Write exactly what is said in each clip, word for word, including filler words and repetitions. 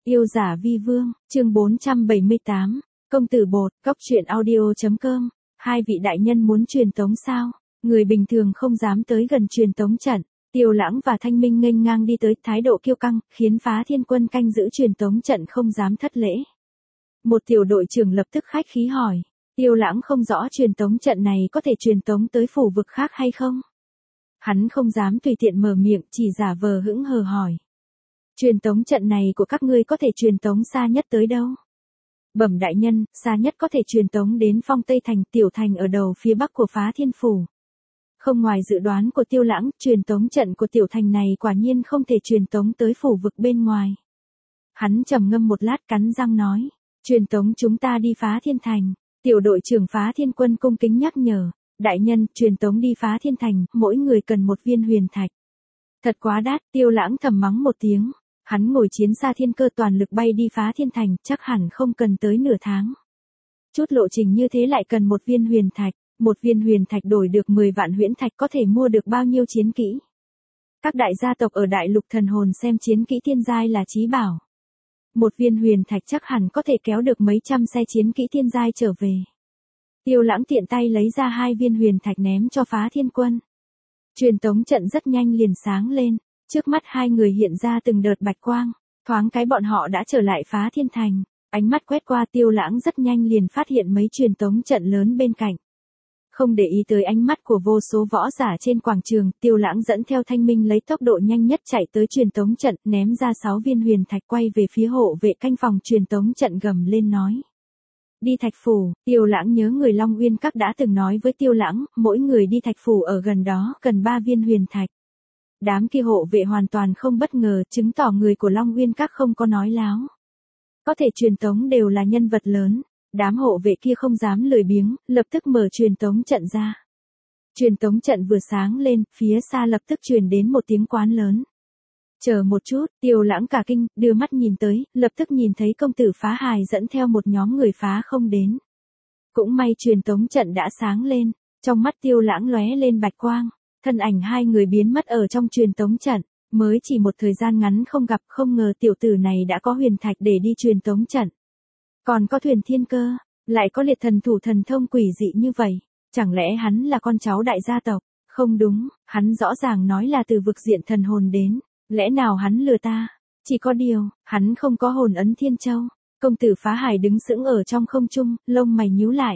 Yêu giả vi vương, chương bốn trăm bảy mươi tám, công tử bột, cóc truyện audio.com, hai vị đại nhân muốn truyền tống sao? Người bình thường không dám tới gần truyền tống trận. Tiêu Lãng và Thanh Minh nghênh ngang đi tới, thái độ kiêu căng, khiến Phá Thiên Quân canh giữ truyền tống trận không dám thất lễ. Một tiểu đội trưởng lập tức khách khí hỏi, Tiêu Lãng không rõ truyền tống trận này có thể truyền tống tới phủ vực khác hay không? Hắn không dám tùy tiện mở miệng, chỉ giả vờ hững hờ hỏi. Truyền tống trận này của các ngươi có thể truyền tống xa nhất tới đâu? Bẩm đại nhân, xa nhất có thể truyền tống đến Phong Tây Thành, tiểu thành ở đầu phía bắc của Phá Thiên Phủ. Không ngoài dự đoán của Tiêu Lãng, truyền tống trận của tiểu thành này quả nhiên không thể truyền tống tới phủ vực bên ngoài. Hắn trầm ngâm một lát cắn răng nói, truyền tống chúng ta đi Phá Thiên Thành. Tiểu đội trưởng Phá Thiên Quân cung kính nhắc nhở, đại nhân, truyền tống đi Phá Thiên Thành, mỗi người cần một viên huyền thạch. Thật quá đắt, Tiêu Lãng thầm mắng một tiếng. Hắn ngồi chiến xa thiên cơ toàn lực bay đi Phá Thiên Thành, chắc hẳn không cần tới nửa tháng. Chút lộ trình như thế lại cần một viên huyền thạch, một viên huyền thạch đổi được mười vạn huyễn thạch có thể mua được bao nhiêu chiến kỹ. Các đại gia tộc ở đại lục thần hồn xem chiến kỹ thiên giai là chí bảo. Một viên huyền thạch chắc hẳn có thể kéo được mấy trăm xe chiến kỹ thiên giai trở về. Tiêu Lãng tiện tay lấy ra hai viên huyền thạch ném cho Phá Thiên Quân. Truyền tống trận rất nhanh liền sáng lên. Trước mắt hai người hiện ra từng đợt bạch quang, thoáng cái bọn họ đã trở lại Phá Thiên Thành, ánh mắt quét qua Tiêu Lãng rất nhanh liền phát hiện mấy truyền tống trận lớn bên cạnh. Không để ý tới ánh mắt của vô số võ giả trên quảng trường, Tiêu Lãng dẫn theo Thanh Minh lấy tốc độ nhanh nhất chạy tới truyền tống trận, ném ra sáu viên huyền thạch quay về phía hộ vệ canh phòng truyền tống trận gầm lên nói. Đi Thạch Phủ, Tiêu Lãng nhớ người Long Uyên Các đã từng nói với Tiêu Lãng, mỗi người đi Thạch Phủ ở gần đó cần ba viên huyền thạch. Đám kia hộ vệ hoàn toàn không bất ngờ, chứng tỏ người của Long Uyên Các không có nói láo. Có thể truyền tống đều là nhân vật lớn, đám hộ vệ kia không dám lười biếng, lập tức mở truyền tống trận ra. Truyền tống trận vừa sáng lên, phía xa lập tức truyền đến một tiếng quán lớn. Chờ một chút, Tiêu Lãng cả kinh, đưa mắt nhìn tới, lập tức nhìn thấy công tử Phá Hài dẫn theo một nhóm người phá không đến. Cũng may truyền tống trận đã sáng lên, trong mắt Tiêu Lãng lóe lên bạch quang. Thân ảnh hai người biến mất ở trong truyền tống trận, mới chỉ một thời gian ngắn không gặp, không ngờ tiểu tử này đã có huyền thạch để đi truyền tống trận. Còn có thuyền thiên cơ, lại có liệt thần thủ thần thông quỷ dị như vậy, chẳng lẽ hắn là con cháu đại gia tộc? Không đúng, hắn rõ ràng nói là từ vực diện thần hồn đến, lẽ nào hắn lừa ta? Chỉ có điều, hắn không có hồn ấn Thiên Châu. Công tử Phá Hải đứng sững ở trong không trung, lông mày nhíu lại.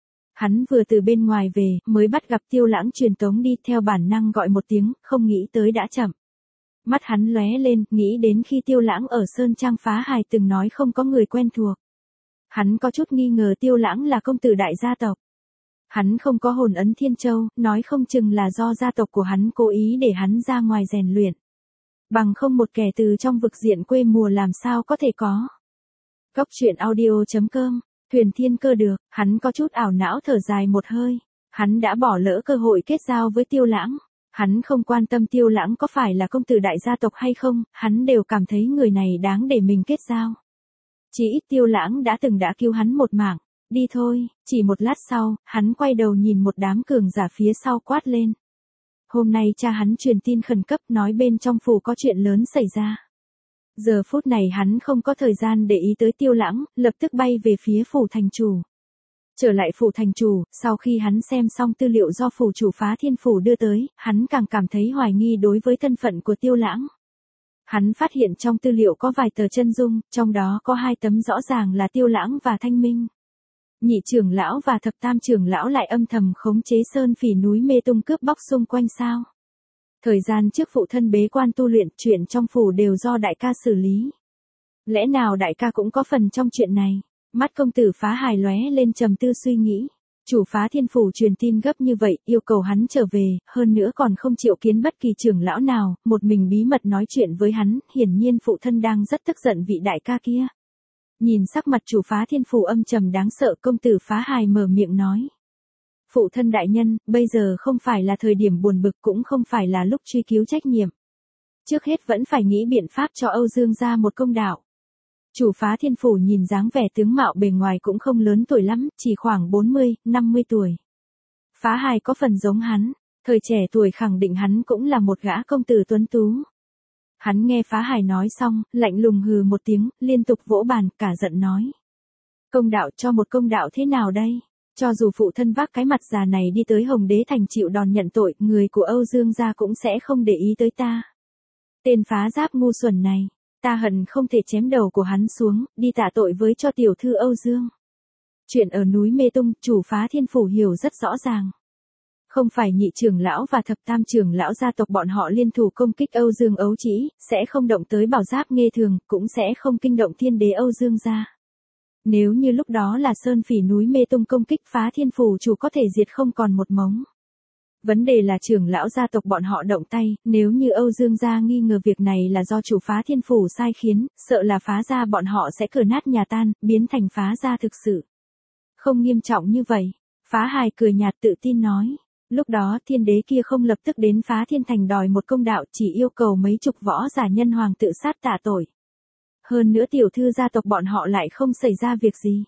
Hắn vừa từ bên ngoài về, mới bắt gặp Tiêu Lãng truyền tống đi, theo bản năng gọi một tiếng, không nghĩ tới đã chậm. Mắt hắn lóe lên, nghĩ đến khi Tiêu Lãng ở Sơn Trang Phá Hài từng nói không có người quen thuộc. Hắn có chút nghi ngờ Tiêu Lãng là công tử đại gia tộc. Hắn không có hồn ấn Thiên Châu, nói không chừng là do gia tộc của hắn cố ý để hắn ra ngoài rèn luyện. Bằng không một kẻ từ trong vực diện quê mùa làm sao có thể có. Cóc truyện audio.com, thuyền thiên cơ được, hắn có chút ảo não thở dài một hơi. Hắn đã bỏ lỡ cơ hội kết giao với Tiêu Lãng. Hắn không quan tâm Tiêu Lãng có phải là công tử đại gia tộc hay không, hắn đều cảm thấy người này đáng để mình kết giao. Chỉ ít Tiêu Lãng đã từng đã cứu hắn một mạng. Đi thôi, chỉ một lát sau, hắn quay đầu nhìn một đám cường giả phía sau quát lên. Hôm nay cha hắn truyền tin khẩn cấp nói bên trong phủ có chuyện lớn xảy ra. Giờ phút này hắn không có thời gian để ý tới Tiêu Lãng, lập tức bay về phía phủ thành chủ. Trở lại phủ thành chủ, sau khi hắn xem xong tư liệu do phủ chủ Phá Thiên Phủ đưa tới, hắn càng cảm thấy hoài nghi đối với thân phận của Tiêu Lãng. Hắn phát hiện trong tư liệu có vài tờ chân dung, trong đó có hai tấm rõ ràng là Tiêu Lãng và Thanh Minh. Nhị trưởng lão và thập tam trưởng lão lại âm thầm khống chế sơn phỉ núi mê tung cướp bóc xung quanh sao. Thời gian trước phụ thân bế quan tu luyện, chuyện trong phủ đều do đại ca xử lý. Lẽ nào đại ca cũng có phần trong chuyện này? Mắt công tử Phá Hài lóe lên trầm tư suy nghĩ. Chủ Phá Thiên Phủ truyền tin gấp như vậy, yêu cầu hắn trở về, hơn nữa còn không chịu kiến bất kỳ trưởng lão nào, một mình bí mật nói chuyện với hắn, hiển nhiên phụ thân đang rất tức giận vị đại ca kia. Nhìn sắc mặt chủ Phá Thiên Phủ âm trầm đáng sợ, công tử Phá Hài mở miệng nói. Phụ thân đại nhân, bây giờ không phải là thời điểm buồn bực, cũng không phải là lúc truy cứu trách nhiệm. Trước hết vẫn phải nghĩ biện pháp cho Âu Dương gia một công đạo. Chủ Phá Thiên Phủ nhìn dáng vẻ tướng mạo bề ngoài cũng không lớn tuổi lắm, chỉ khoảng bốn mươi, năm mươi tuổi. Phá Hài có phần giống hắn, thời trẻ tuổi khẳng định hắn cũng là một gã công tử tuấn tú. Hắn nghe Phá Hải nói xong, lạnh lùng hừ một tiếng, liên tục vỗ bàn, cả giận nói. Công đạo cho một công đạo thế nào đây? Cho dù phụ thân vác cái mặt già này đi tới Hồng Đế Thành chịu đòn nhận tội, người của Âu Dương gia cũng sẽ không để ý tới ta. Tên phá giáp ngu xuẩn này, ta hận không thể chém đầu của hắn xuống, đi tạ tội với cho tiểu thư Âu Dương. Chuyện ở núi Mê Tung, chủ Phá Thiên Phủ hiểu rất rõ ràng. Không phải nhị trưởng lão và thập tam trưởng lão gia tộc bọn họ liên thủ công kích Âu Dương ấu trĩ, sẽ không động tới bảo giáp nghê thường, cũng sẽ không kinh động thiên đế Âu Dương gia. Nếu như lúc đó là Sơn Phỉ núi Mê Tung công kích Phá Thiên Phủ chủ có thể diệt không còn một mống. Vấn đề là trưởng lão gia tộc bọn họ động tay, nếu như Âu Dương gia nghi ngờ việc này là do chủ Phá Thiên Phủ sai khiến, sợ là phá gia bọn họ sẽ cửa nát nhà tan, biến thành phá gia thực sự. Không nghiêm trọng như vậy, Phá Hải cười nhạt tự tin nói. Lúc đó thiên đế kia không lập tức đến Phá Thiên Thành đòi một công đạo, chỉ yêu cầu mấy chục võ giả nhân hoàng tự sát tạ tội. Hơn nữa tiểu thư gia tộc bọn họ lại không xảy ra việc gì.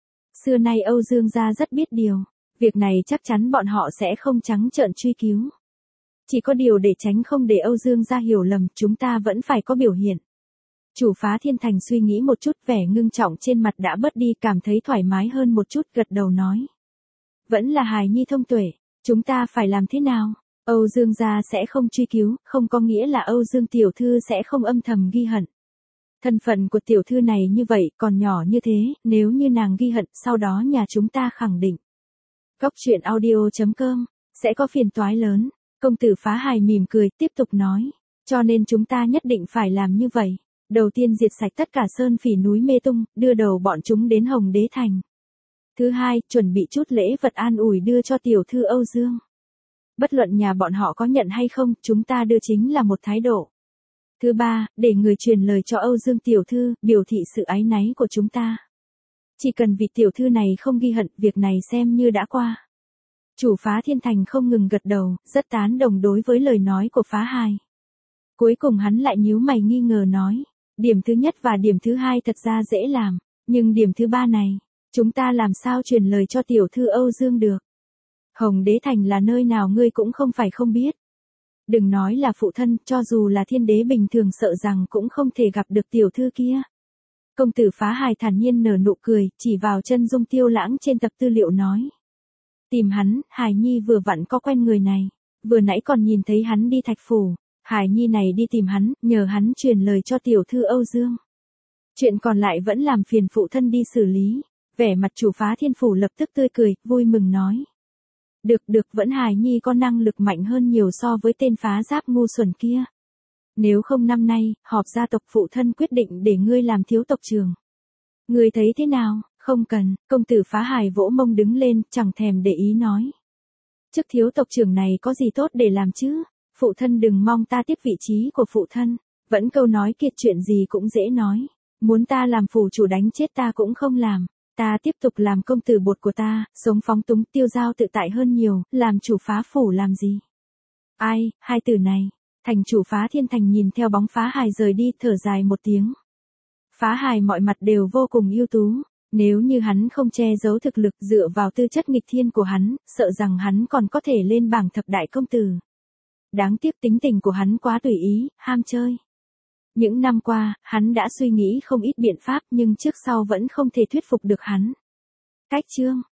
Xưa nay Âu Dương gia rất biết điều, việc này chắc chắn bọn họ sẽ không trắng trợn truy cứu. Chỉ có điều để tránh không để Âu Dương gia hiểu lầm, chúng ta vẫn phải có biểu hiện. Chủ Phá Thiên Thành suy nghĩ một chút, vẻ ngưng trọng trên mặt đã bớt đi, cảm thấy thoải mái hơn một chút, gật đầu nói. Vẫn là hài nhi thông tuệ, chúng ta phải làm thế nào? Âu Dương gia sẽ không truy cứu, không có nghĩa là Âu Dương tiểu thư sẽ không âm thầm ghi hận. Thân phận của tiểu thư này như vậy, còn nhỏ như thế, nếu như nàng ghi hận, sau đó nhà chúng ta khẳng định. Góc truyện audio chấm com, sẽ có phiền toái lớn. Công tử Phá Hải mỉm cười, tiếp tục nói. Cho nên chúng ta nhất định phải làm như vậy. Đầu tiên diệt sạch tất cả Sơn Phỉ núi Mê Tung, đưa đầu bọn chúng đến Hồng Đế Thành. Thứ hai, chuẩn bị chút lễ vật an ủi đưa cho tiểu thư Âu Dương. Bất luận nhà bọn họ có nhận hay không, chúng ta đưa chính là một thái độ. Thứ ba, để người truyền lời cho Âu Dương tiểu thư, biểu thị sự áy náy của chúng ta. Chỉ cần vị tiểu thư này không ghi hận, việc này xem như đã qua. Chủ Phá Thiên Thành không ngừng gật đầu, rất tán đồng đối với lời nói của Phá Hải. Cuối cùng hắn lại nhíu mày nghi ngờ nói, điểm thứ nhất và điểm thứ hai thật ra dễ làm, nhưng điểm thứ ba này, chúng ta làm sao truyền lời cho tiểu thư Âu Dương được? Hồng Đế Thành là nơi nào ngươi cũng không phải không biết. Đừng nói là phụ thân, cho dù là thiên đế bình thường sợ rằng cũng không thể gặp được tiểu thư kia. Công tử Phá Hải thản nhiên nở nụ cười, chỉ vào chân dung Tiêu Lãng trên tập tư liệu nói. Tìm hắn, Hải Nhi vừa vặn có quen người này, vừa nãy còn nhìn thấy hắn đi Thạch Phủ, Hải Nhi này đi tìm hắn, nhờ hắn truyền lời cho tiểu thư Âu Dương. Chuyện còn lại vẫn làm phiền phụ thân đi xử lý. Vẻ mặt chủ Phá Thiên Phủ lập tức tươi cười, vui mừng nói. Được được, vẫn Hải Nhi có năng lực mạnh hơn nhiều so với tên phá giáp ngu xuẩn kia. Nếu không năm nay, họp gia tộc phụ thân quyết định để ngươi làm thiếu tộc trưởng. Ngươi thấy thế nào? Không cần, công tử Phá Hải vỗ mông đứng lên, chẳng thèm để ý nói. Chức thiếu tộc trưởng này có gì tốt để làm chứ? Phụ thân đừng mong ta tiếp vị trí của phụ thân. Vẫn câu nói kiệt, chuyện gì cũng dễ nói. Muốn ta làm phủ chủ đánh chết ta cũng không làm. Ta tiếp tục làm công tử bột của ta, sống phóng túng tiêu dao tự tại hơn nhiều, làm chủ Phá phủ làm gì? Ai, hai từ này. Thành chủ Phá Thiên Thành nhìn theo bóng Phá Hải rời đi, thở dài một tiếng. Phá Hải mọi mặt đều vô cùng ưu tú. Nếu như hắn không che giấu thực lực, dựa vào tư chất nghịch thiên của hắn, sợ rằng hắn còn có thể lên bảng thập đại công tử. Đáng tiếc tính tình của hắn quá tùy ý, ham chơi. Những năm qua, hắn đã suy nghĩ không ít biện pháp nhưng trước sau vẫn không thể thuyết phục được hắn. Cách chương